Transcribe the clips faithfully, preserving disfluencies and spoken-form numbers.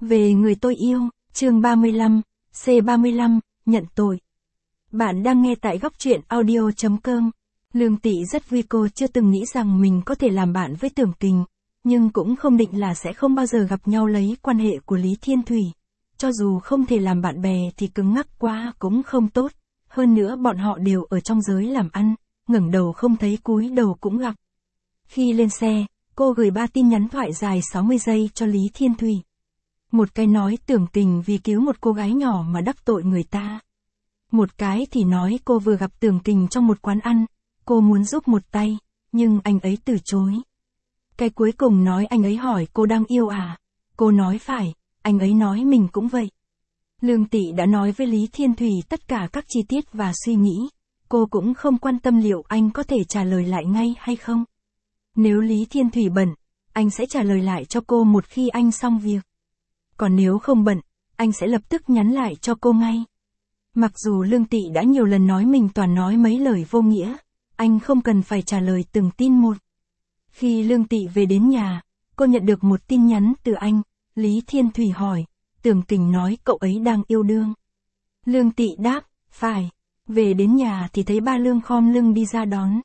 Về người tôi yêu, chương ba mươi lăm, C ba mươi lăm, nhận tội. Bạn đang nghe tại góc truyện audio chấm com. Lương Tị rất vui cô chưa từng nghĩ rằng mình có thể làm bạn với Tưởng Kình, nhưng cũng không định là sẽ không bao giờ gặp nhau lấy quan hệ của Lý Thiên Thủy. Cho dù không thể làm bạn bè thì cứng ngắc quá cũng không tốt, hơn nữa bọn họ đều ở trong giới làm ăn, ngẩng đầu không thấy cúi đầu cũng gặp. Khi lên xe, cô gửi ba tin nhắn thoại dài sáu mươi giây cho Lý Thiên Thủy. Một cái nói Tưởng Kình vì cứu một cô gái nhỏ mà đắc tội người ta. Một cái thì nói cô vừa gặp Tưởng Kình trong một quán ăn, cô muốn giúp một tay, nhưng anh ấy từ chối. Cái cuối cùng nói anh ấy hỏi cô đang yêu à? Cô nói phải, anh ấy nói mình cũng vậy. Lương Tị đã nói với Lý Thiên Thủy tất cả các chi tiết và suy nghĩ, cô cũng không quan tâm liệu anh có thể trả lời lại ngay hay không. Nếu Lý Thiên Thủy bận, anh sẽ trả lời lại cho cô một khi anh xong việc. Còn nếu không bận, anh sẽ lập tức nhắn lại cho cô ngay. Mặc dù Lương Tị đã nhiều lần nói mình toàn nói mấy lời vô nghĩa, anh không cần phải trả lời từng tin một. Khi Lương Tị về đến nhà, cô nhận được một tin nhắn từ anh. Lý Thiên Thủy hỏi, Tưởng Kình nói cậu ấy đang yêu đương. Lương Tị đáp, phải. Về đến nhà thì thấy ba Lương khom lưng đi ra đón.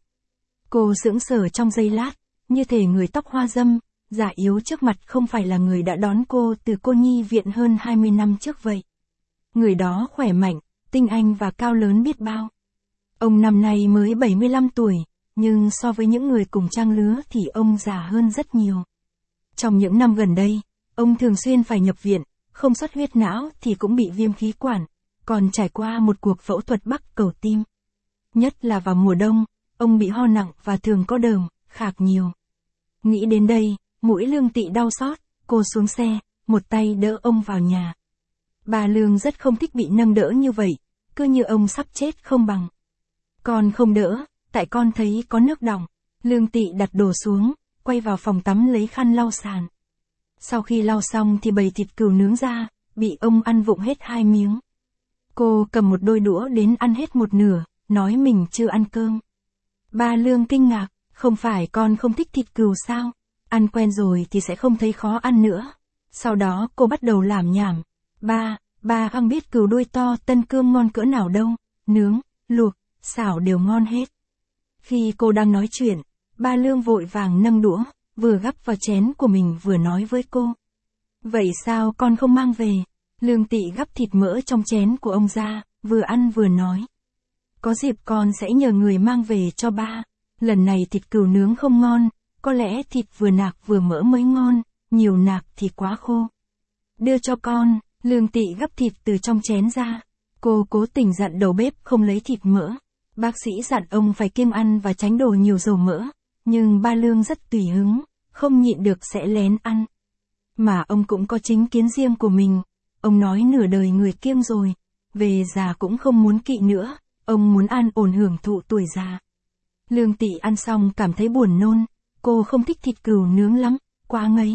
Cô sững sờ trong giây lát, như thể người tóc hoa dâm, già yếu trước mặt không phải là người đã đón cô từ cô nhi viện hơn hai mươi năm trước vậy. Người đó khỏe mạnh, tinh anh và cao lớn biết bao. Ông năm nay mới bảy mươi lăm tuổi, nhưng so với những người cùng trang lứa thì ông già hơn rất nhiều. Trong những năm gần đây, ông thường xuyên phải nhập viện, không xuất huyết não thì cũng bị viêm khí quản, còn trải qua một cuộc phẫu thuật bắc cầu tim. Nhất là vào mùa đông, ông bị ho nặng và thường có đờm, khạc nhiều. Nghĩ đến đây, mũi Lương Tị đau xót, cô xuống xe, một tay đỡ ông vào nhà. Bà Lương rất không thích bị nâng đỡ như vậy, cứ như ông sắp chết không bằng. Con không đỡ, tại con thấy có nước đọng. Lương Tị đặt đồ xuống, quay vào phòng tắm lấy khăn lau sàn. Sau khi lau xong thì bày thịt cừu nướng ra, bị ông ăn vụng hết hai miếng. Cô cầm một đôi đũa đến ăn hết một nửa, nói mình chưa ăn cơm. Bà Lương kinh ngạc, không phải con không thích thịt cừu sao? Ăn quen rồi thì sẽ không thấy khó ăn nữa. Sau đó cô bắt đầu làm nhảm. Ba, ba không biết cừu đuôi to tân cơm ngon cỡ nào đâu, nướng, luộc, xào đều ngon hết. Khi cô đang nói chuyện, ba Lương vội vàng nâng đũa, vừa gắp vào chén của mình vừa nói với cô. Vậy sao con không mang về? Lương Tị gắp thịt mỡ trong chén của ông ra, vừa ăn vừa nói. Có dịp con sẽ nhờ người mang về cho ba. Lần này thịt cừu nướng không ngon, có lẽ thịt vừa nạc vừa mỡ mới ngon, nhiều nạc thì quá khô. Đưa cho con. Lương Tị gắp thịt từ trong chén ra. Cô cố tình dặn đầu bếp không lấy thịt mỡ. Bác sĩ dặn ông phải kiêng ăn và tránh đồ nhiều dầu mỡ, nhưng ba Lương rất tùy hứng, không nhịn được sẽ lén ăn. Mà ông cũng có chính kiến riêng của mình. Ông nói nửa đời người kiêng rồi, về già cũng không muốn kỵ nữa, ông muốn an ổn hưởng thụ tuổi già. Lương Tị ăn xong cảm thấy buồn nôn, cô không thích thịt cừu nướng lắm, quá ngấy.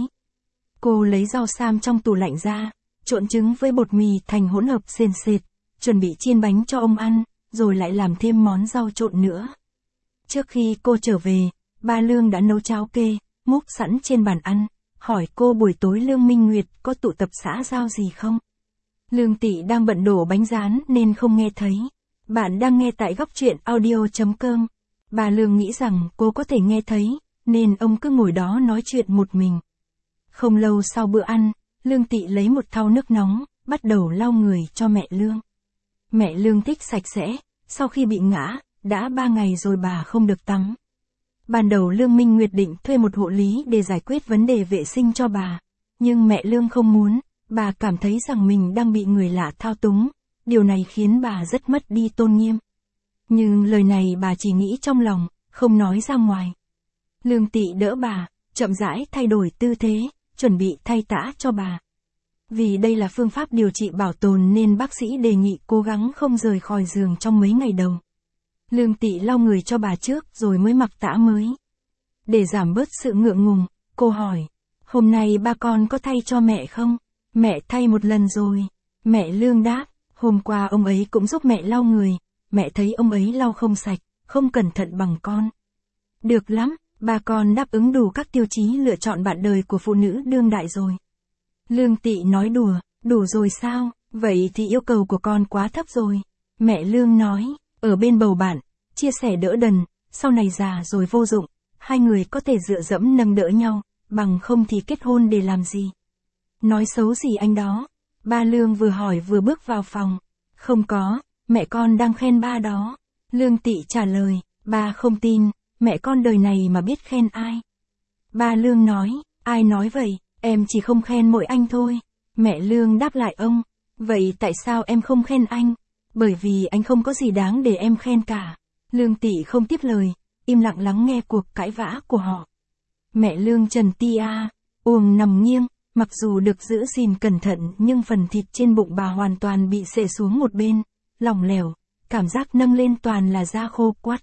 Cô lấy rau sam trong tủ lạnh ra, trộn trứng với bột mì thành hỗn hợp sền sệt, chuẩn bị chiên bánh cho ông ăn, rồi lại làm thêm món rau trộn nữa. Trước khi cô trở về, ba Lương đã nấu cháo kê, múc sẵn trên bàn ăn, hỏi cô buổi tối Lương Minh Nguyệt có tụ tập xã giao gì không. Lương Tị đang bận đổ bánh rán nên không nghe thấy. Bạn đang nghe tại góc truyện audio chấm com. Bà Lương nghĩ rằng cô có thể nghe thấy, nên ông cứ ngồi đó nói chuyện một mình. Không lâu sau bữa ăn, Lương Tị lấy một thau nước nóng, bắt đầu lau người cho mẹ Lương. Mẹ Lương thích sạch sẽ, sau khi bị ngã, đã ba ngày rồi bà không được tắm. Ban đầu Lương Minh Nguyệt định thuê một hộ lý để giải quyết vấn đề vệ sinh cho bà. Nhưng mẹ Lương không muốn, bà cảm thấy rằng mình đang bị người lạ thao túng, điều này khiến bà rất mất đi tôn nghiêm. Nhưng lời này bà chỉ nghĩ trong lòng, không nói ra ngoài. Lương Tị đỡ bà, chậm rãi thay đổi tư thế, chuẩn bị thay tã cho bà. Vì đây là phương pháp điều trị bảo tồn nên bác sĩ đề nghị cố gắng không rời khỏi giường trong mấy ngày đầu. Lương Tị lau người cho bà trước rồi mới mặc tã mới. Để giảm bớt sự ngượng ngùng, cô hỏi, hôm nay ba con có thay cho mẹ không? Mẹ thay một lần rồi. Mẹ Lương đáp, hôm qua ông ấy cũng giúp mẹ lau người, mẹ thấy ông ấy lau không sạch, không cẩn thận bằng con. Được lắm, ba con đáp ứng đủ các tiêu chí lựa chọn bạn đời của phụ nữ đương đại rồi. Lương Tị nói đùa, đủ rồi sao, vậy thì yêu cầu của con quá thấp rồi. Mẹ Lương nói, ở bên bầu bạn, chia sẻ đỡ đần, sau này già rồi vô dụng, hai người có thể dựa dẫm nâng đỡ nhau, bằng không thì kết hôn để làm gì. Nói xấu gì anh đó? Ba Lương vừa hỏi vừa bước vào phòng. Không có, mẹ con đang khen ba đó. Lương Tị trả lời, ba không tin, mẹ con đời này mà biết khen ai. Ba Lương nói, ai nói vậy, em chỉ không khen mỗi anh thôi. Mẹ Lương đáp lại ông, vậy tại sao em không khen anh? Bởi vì anh không có gì đáng để em khen cả. Lương Tị không tiếp lời, im lặng lắng nghe cuộc cãi vã của họ. Mẹ Lương Trần Tia, uồng nằm nghiêng, mặc dù được giữ gìn cẩn thận nhưng phần thịt trên bụng bà hoàn toàn bị xệ xuống một bên, lỏng lẻo, cảm giác nâng lên toàn là da khô quắt.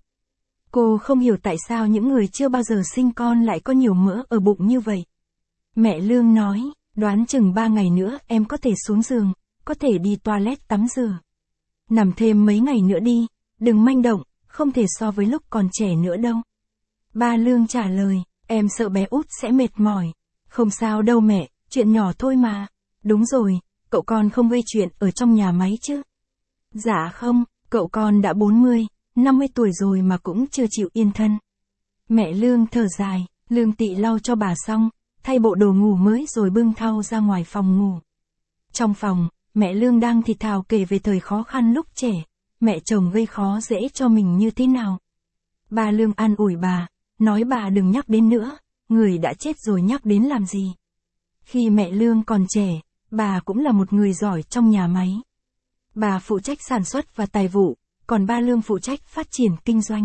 Cô không hiểu tại sao những người chưa bao giờ sinh con lại có nhiều mỡ ở bụng như vậy. Mẹ Lương nói, đoán chừng ba ngày nữa em có thể xuống giường, có thể đi toilet tắm rửa. Nằm thêm mấy ngày nữa đi, đừng manh động, không thể so với lúc còn trẻ nữa đâu. Ba Lương trả lời, em sợ bé út sẽ mệt mỏi. Không sao đâu mẹ, chuyện nhỏ thôi mà. Đúng rồi, cậu con không gây chuyện ở trong nhà máy chứ? Dạ không, cậu con đã bốn mươi, năm mươi tuổi rồi mà cũng chưa chịu yên thân. Mẹ Lương thở dài, Lương Tị lau cho bà xong, thay bộ đồ ngủ mới rồi bưng thau ra ngoài phòng ngủ. Trong phòng, mẹ Lương đang thì thào kể về thời khó khăn lúc trẻ, mẹ chồng gây khó dễ cho mình như thế nào. Ba Lương an ủi bà, nói bà đừng nhắc đến nữa, người đã chết rồi nhắc đến làm gì. Khi mẹ Lương còn trẻ, bà cũng là một người giỏi trong nhà máy. Bà phụ trách sản xuất và tài vụ, còn ba Lương phụ trách phát triển kinh doanh.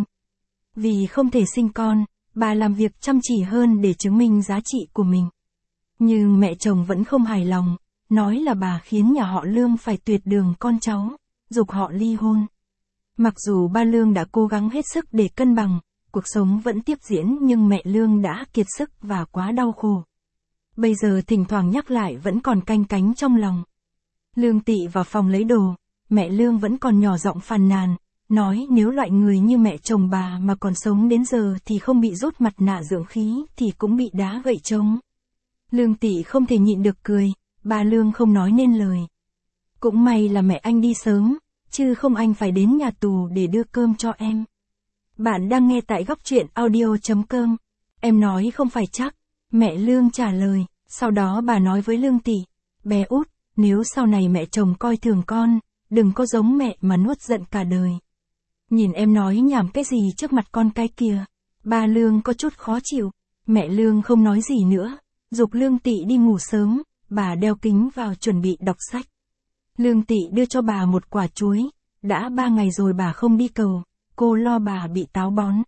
Vì không thể sinh con, bà làm việc chăm chỉ hơn để chứng minh giá trị của mình. Nhưng mẹ chồng vẫn không hài lòng, nói là bà khiến nhà họ Lương phải tuyệt đường con cháu, giục họ ly hôn. Mặc dù ba Lương đã cố gắng hết sức để cân bằng, cuộc sống vẫn tiếp diễn nhưng mẹ Lương đã kiệt sức và quá đau khổ. Bây giờ thỉnh thoảng nhắc lại vẫn còn canh cánh trong lòng. Lương Tị vào phòng lấy đồ, mẹ Lương vẫn còn nhỏ giọng phàn nàn, nói nếu loại người như mẹ chồng bà mà còn sống đến giờ thì không bị rút mặt nạ dưỡng khí thì cũng bị đá gậy trống. Lương Tị không thể nhịn được cười, ba Lương không nói nên lời. Cũng may là mẹ anh đi sớm, chứ không anh phải đến nhà tù để đưa cơm cho em. Bạn đang nghe tại góc truyện audio chấm com. Em nói không phải chắc. Mẹ Lương trả lời, sau đó bà nói với Lương Tị, bé út, nếu sau này mẹ chồng coi thường con, đừng có giống mẹ mà nuốt giận cả đời. Nhìn em nói nhảm cái gì trước mặt con cái kìa. Ba Lương có chút khó chịu, mẹ Lương không nói gì nữa, giục Lương Tị đi ngủ sớm, bà đeo kính vào chuẩn bị đọc sách. Lương Tị đưa cho bà một quả chuối, đã ba ngày rồi bà không đi cầu, cô lo bà bị táo bón.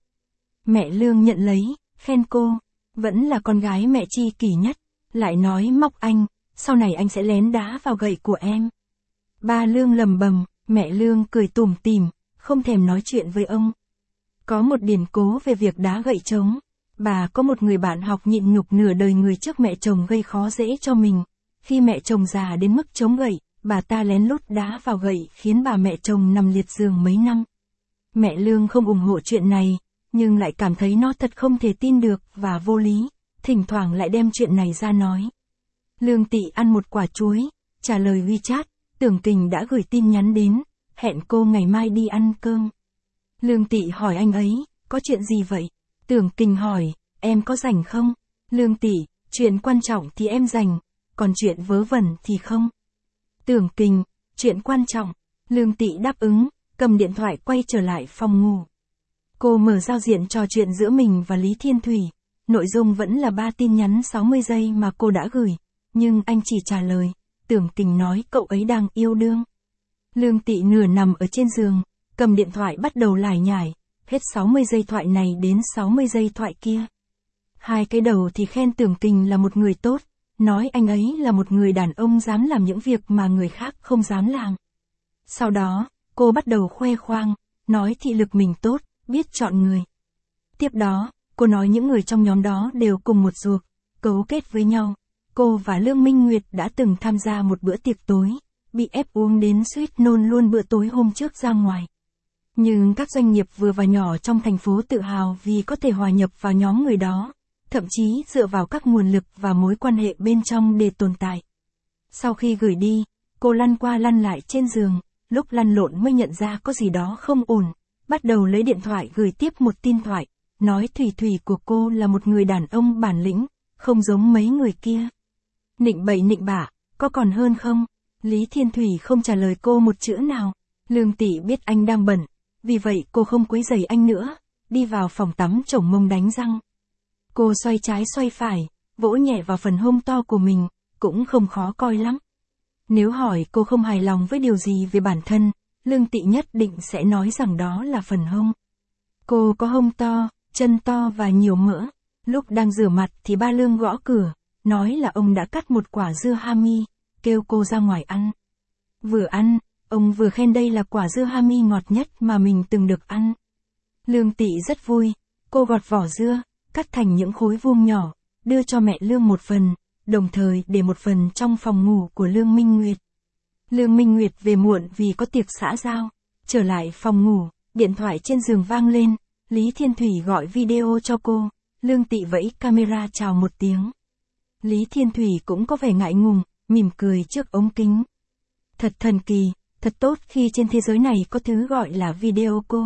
Mẹ Lương nhận lấy, khen cô, vẫn là con gái mẹ chi kỷ nhất, lại nói móc anh, sau này anh sẽ lén đá vào gậy của em. Ba Lương lầm bầm, mẹ Lương cười tủm tỉm, không thèm nói chuyện với ông. Có một điển cố về việc đá gậy trống. Bà có một người bạn học nhịn nhục nửa đời người trước mẹ chồng gây khó dễ cho mình. Khi mẹ chồng già đến mức chống gậy, bà ta lén lút đá vào gậy khiến bà mẹ chồng nằm liệt giường mấy năm. Mẹ Lương không ủng hộ chuyện này, nhưng lại cảm thấy nó thật không thể tin được và vô lý, thỉnh thoảng lại đem chuyện này ra nói. Lương Tị ăn một quả chuối, trả lời WeChat, Tưởng Kình đã gửi tin nhắn đến, hẹn cô ngày mai đi ăn cơm. Lương Tị hỏi anh ấy, có chuyện gì vậy? Tưởng Kình hỏi, em có rảnh không? Lương Tị, chuyện quan trọng thì em rảnh, còn chuyện vớ vẩn thì không. Tưởng Kình, chuyện quan trọng. Lương Tị đáp ứng, cầm điện thoại quay trở lại phòng ngủ. Cô mở giao diện trò chuyện giữa mình và Lý Thiên Thủy. Nội dung vẫn là ba tin nhắn sáu mươi giây mà cô đã gửi, nhưng anh chỉ trả lời, Tưởng Kình nói cậu ấy đang yêu đương. Lương Tị nửa nằm ở trên giường, cầm điện thoại bắt đầu lải nhải, hết sáu mươi giây thoại này đến sáu mươi giây thoại kia. Hai cái đầu thì khen Tưởng Kình là một người tốt, nói anh ấy là một người đàn ông dám làm những việc mà người khác không dám làm. Sau đó, cô bắt đầu khoe khoang, nói thị lực mình tốt, biết chọn người. Tiếp đó, cô nói những người trong nhóm đó đều cùng một ruột, cấu kết với nhau. Cô và Lương Minh Nguyệt đã từng tham gia một bữa tiệc tối, bị ép uống đến suýt nôn luôn bữa tối hôm trước ra ngoài. Nhưng các doanh nghiệp vừa và nhỏ trong thành phố tự hào vì có thể hòa nhập vào nhóm người đó, thậm chí dựa vào các nguồn lực và mối quan hệ bên trong để tồn tại. Sau khi gửi đi, cô lăn qua lăn lại trên giường, lúc lăn lộn mới nhận ra có gì đó không ổn, bắt đầu lấy điện thoại gửi tiếp một tin thoại, nói Thủy Thủy của cô là một người đàn ông bản lĩnh, không giống mấy người kia. Nịnh bậy nịnh bạ, có còn hơn không? Lý Thiên Thủy không trả lời cô một chữ nào. Lương Tị biết anh đang bận, vì vậy cô không quấy rầy anh nữa, đi vào phòng tắm chổng mông đánh răng. Cô xoay trái xoay phải, vỗ nhẹ vào phần hông to của mình, cũng không khó coi lắm. Nếu hỏi cô không hài lòng với điều gì về bản thân, Lương Tị nhất định sẽ nói rằng đó là phần hông. Cô có hông to, chân to và nhiều mỡ. Lúc đang rửa mặt thì ba Lương gõ cửa, nói là ông đã cắt một quả dưa hami, kêu cô ra ngoài ăn. Vừa ăn, ông vừa khen đây là quả dưa hami ngọt nhất mà mình từng được ăn. Lương Tị rất vui, cô gọt vỏ dưa, cắt thành những khối vuông nhỏ, đưa cho mẹ Lương một phần, đồng thời để một phần trong phòng ngủ của Lương Minh Nguyệt. Lương Minh Nguyệt về muộn vì có tiệc xã giao, trở lại phòng ngủ, điện thoại trên giường vang lên, Lý Thiên Thủy gọi video cho cô, Lương Tị vẫy camera chào một tiếng. Lý Thiên Thủy cũng có vẻ ngại ngùng, mỉm cười trước ống kính. Thật thần kỳ, thật tốt khi trên thế giới này có thứ gọi là video cô.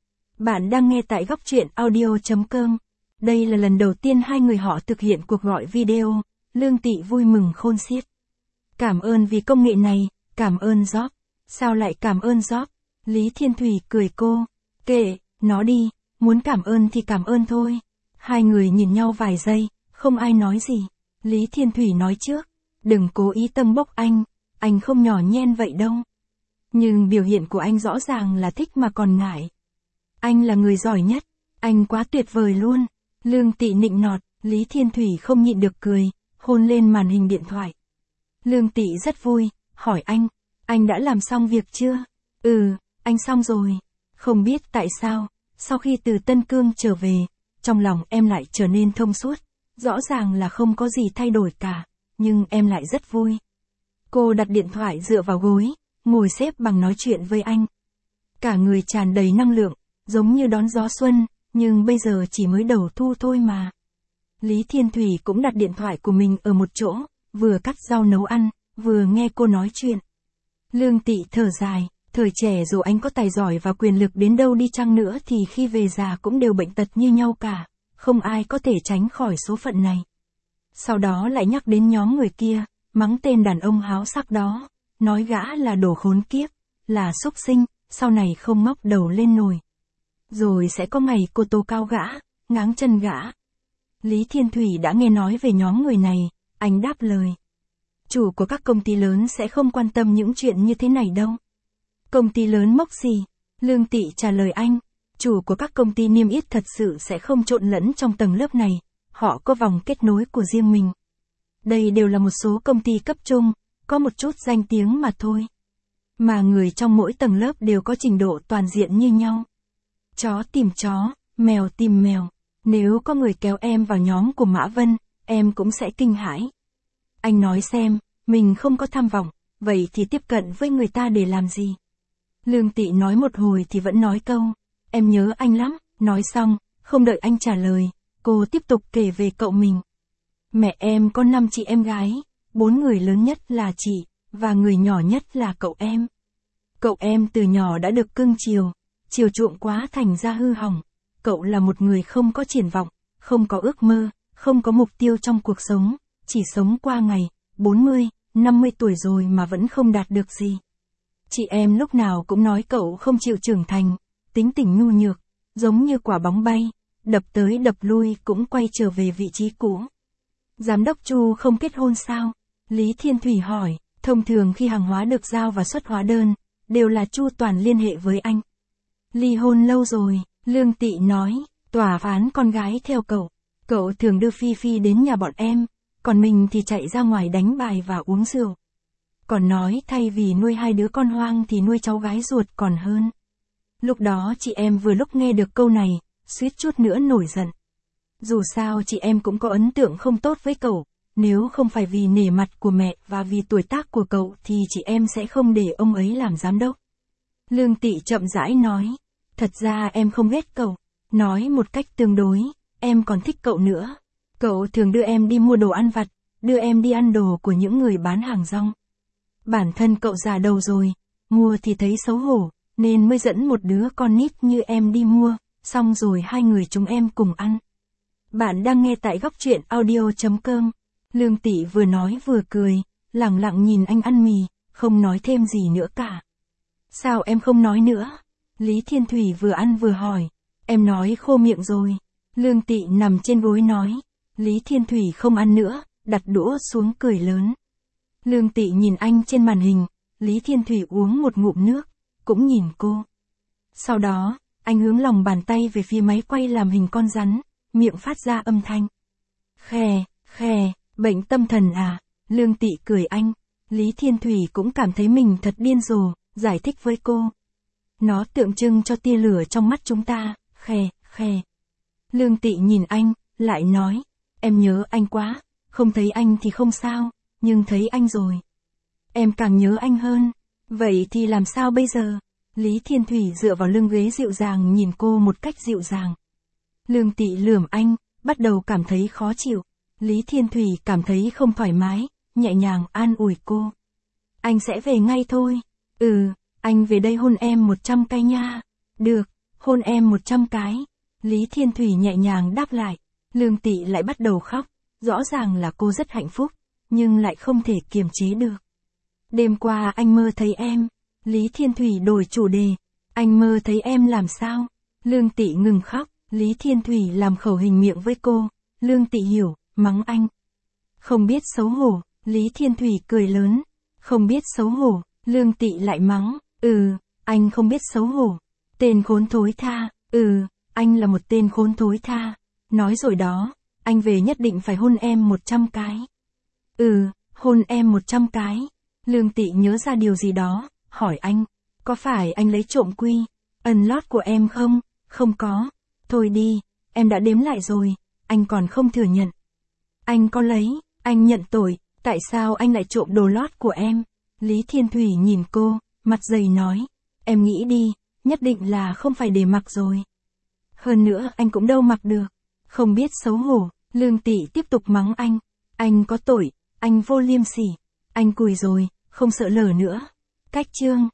Bạn đang nghe tại góc truyện audio chấm com. Đây là lần đầu tiên hai người họ thực hiện cuộc gọi video, Lương Tị vui mừng khôn xiết. Cảm ơn vì công nghệ này, cảm ơn Job. Sao lại cảm ơn Job? Lý Thiên Thủy cười cô. Kệ, nó đi, muốn cảm ơn thì cảm ơn thôi. Hai người nhìn nhau vài giây, không ai nói gì. Lý Thiên Thủy nói trước, đừng cố ý tâng bốc anh, anh không nhỏ nhen vậy đâu. Nhưng biểu hiện của anh rõ ràng là thích mà còn ngại. Anh là người giỏi nhất, anh quá tuyệt vời luôn. Lương Tị nịnh nọt, Lý Thiên Thủy không nhịn được cười, hôn lên màn hình điện thoại. Lương Tị rất vui, hỏi anh, anh đã làm xong việc chưa? Ừ, anh xong rồi. Không biết tại sao, sau khi từ Tân Cương trở về, trong lòng em lại trở nên thông suốt. Rõ ràng là không có gì thay đổi cả, nhưng em lại rất vui. Cô đặt điện thoại dựa vào gối, ngồi xếp bằng nói chuyện với anh. Cả người tràn đầy năng lượng, giống như đón gió xuân, nhưng bây giờ chỉ mới đầu thu thôi mà. Lý Thiên Thủy cũng đặt điện thoại của mình ở một chỗ, vừa cắt rau nấu ăn, vừa nghe cô nói chuyện. Lương Tị thở dài, thời trẻ dù anh có tài giỏi và quyền lực đến đâu đi chăng nữa thì khi về già cũng đều bệnh tật như nhau cả, không ai có thể tránh khỏi số phận này. Sau đó lại nhắc đến nhóm người kia, mắng tên đàn ông háo sắc đó, nói gã là đồ khốn kiếp, là súc sinh, sau này không ngóc đầu lên nổi. Rồi sẽ có ngày cô tố cao gã, ngáng chân gã. Lý Thiên Thủy đã nghe nói về nhóm người này, anh đáp lời. Chủ của các công ty lớn sẽ không quan tâm những chuyện như thế này đâu. Công ty lớn mốc gì? Lương Tị trả lời anh. Chủ của các công ty niêm yết thật sự sẽ không trộn lẫn trong tầng lớp này, họ có vòng kết nối của riêng mình. Đây đều là một số công ty cấp trung, có một chút danh tiếng mà thôi. Mà người trong mỗi tầng lớp đều có trình độ toàn diện như nhau. Chó tìm chó, mèo tìm mèo. Nếu có người kéo em vào nhóm của Mã Vân, em cũng sẽ kinh hãi. Anh nói xem, mình không có tham vọng, vậy thì tiếp cận với người ta để làm gì? Lương Tị nói một hồi thì vẫn nói câu, em nhớ anh lắm, nói xong, không đợi anh trả lời, cô tiếp tục kể về cậu mình. Mẹ em có năm chị em gái, bốn người lớn nhất là chị, và người nhỏ nhất là cậu em. Cậu em từ nhỏ đã được cưng chiều, chiều chuộng quá thành ra hư hỏng. Cậu là một người không có triển vọng, không có ước mơ, không có mục tiêu trong cuộc sống, chỉ sống qua ngày, bốn mươi, năm mươi tuổi rồi mà vẫn không đạt được gì. Chị em lúc nào cũng nói cậu không chịu trưởng thành, tính tình nhu nhược, giống như quả bóng bay, đập tới đập lui cũng quay trở về vị trí cũ. Giám đốc Chu không kết hôn sao? Lý Thiên Thủy hỏi, thông thường khi hàng hóa được giao và xuất hóa đơn, đều là Chu Toàn liên hệ với anh. Ly hôn lâu rồi, Lương Tị nói, tòa phán con gái theo cậu. Cậu thường đưa Phi Phi đến nhà bọn em, còn mình thì chạy ra ngoài đánh bài và uống rượu. Còn nói thay vì nuôi hai đứa con hoang thì nuôi cháu gái ruột còn hơn. Lúc đó chị em vừa lúc nghe được câu này, suýt chút nữa nổi giận. Dù sao chị em cũng có ấn tượng không tốt với cậu, nếu không phải vì nể mặt của mẹ và vì tuổi tác của cậu thì chị em sẽ không để ông ấy làm giám đốc. Lương Tị chậm rãi nói, thật ra em không ghét cậu, nói một cách tương đối, em còn thích cậu nữa. Cậu thường đưa em đi mua đồ ăn vặt, đưa em đi ăn đồ của những người bán hàng rong. Bản thân cậu già đầu rồi, mua thì thấy xấu hổ, nên mới dẫn một đứa con nít như em đi mua, xong rồi hai người chúng em cùng ăn. Bạn đang nghe tại góc truyện audio.com. Lương Tỷ vừa nói vừa cười, lẳng lặng nhìn anh ăn mì, không nói thêm gì nữa cả. Sao em không nói nữa? Lý Thiên Thủy vừa ăn vừa hỏi. Em nói khô miệng rồi. Lương Tị nằm trên gối nói. Lý Thiên Thủy không ăn nữa, đặt đũa xuống cười lớn. Lương Tị nhìn anh trên màn hình, Lý Thiên Thủy uống một ngụm nước, cũng nhìn cô. Sau đó, anh hướng lòng bàn tay về phía máy quay làm hình con rắn, miệng phát ra âm thanh. Khè, khè, bệnh tâm thần à? Lương Tị cười anh. Lý Thiên Thủy cũng cảm thấy mình thật điên rồ, giải thích với cô. Nó tượng trưng cho tia lửa trong mắt chúng ta, khè, khè. Lương Tị nhìn anh, lại nói, em nhớ anh quá, không thấy anh thì không sao, nhưng thấy anh rồi. Em càng nhớ anh hơn, vậy thì làm sao bây giờ? Lý Thiên Thủy dựa vào lưng ghế dịu dàng nhìn cô một cách dịu dàng. Lương Tị lườm anh, bắt đầu cảm thấy khó chịu. Lý Thiên Thủy cảm thấy không thoải mái, nhẹ nhàng an ủi cô. Anh sẽ về ngay thôi. Ừ, anh về đây hôn em một trăm cái nha. Được, hôn em một trăm cái. Lý Thiên Thủy nhẹ nhàng đáp lại. Lương Tị lại bắt đầu khóc. Rõ ràng là cô rất hạnh phúc, nhưng lại không thể kiềm chế được. Đêm qua anh mơ thấy em. Lý Thiên Thủy đổi chủ đề. Anh mơ thấy em làm sao? Lương Tị ngừng khóc. Lý Thiên Thủy làm khẩu hình miệng với cô. Lương Tị hiểu, mắng anh. Không biết xấu hổ. Lý Thiên Thủy cười lớn. Không biết xấu hổ. Lương Tị lại mắng. Ừ, anh không biết xấu hổ. Tên khốn thối tha. Ừ, anh là một tên khốn thối tha. Nói rồi đó, anh về nhất định phải hôn em một trăm cái. Ừ, hôn em một trăm cái. Lương Tị nhớ ra điều gì đó, hỏi anh. Có phải anh lấy trộm quy ẩn lót của em không? Không có. Thôi đi, em đã đếm lại rồi, anh còn không thừa nhận. Anh có lấy, anh nhận tội, tại sao anh lại trộm đồ lót của em? Lý Thiên Thủy nhìn cô, mặt dày nói. Em nghĩ đi, nhất định là không phải để mặc rồi. Hơn nữa anh cũng đâu mặc được. Không biết xấu hổ. Lương Tị tiếp tục mắng anh. Anh có tội, anh vô liêm sỉ. Anh cùi rồi, không sợ lở nữa. Cách chương.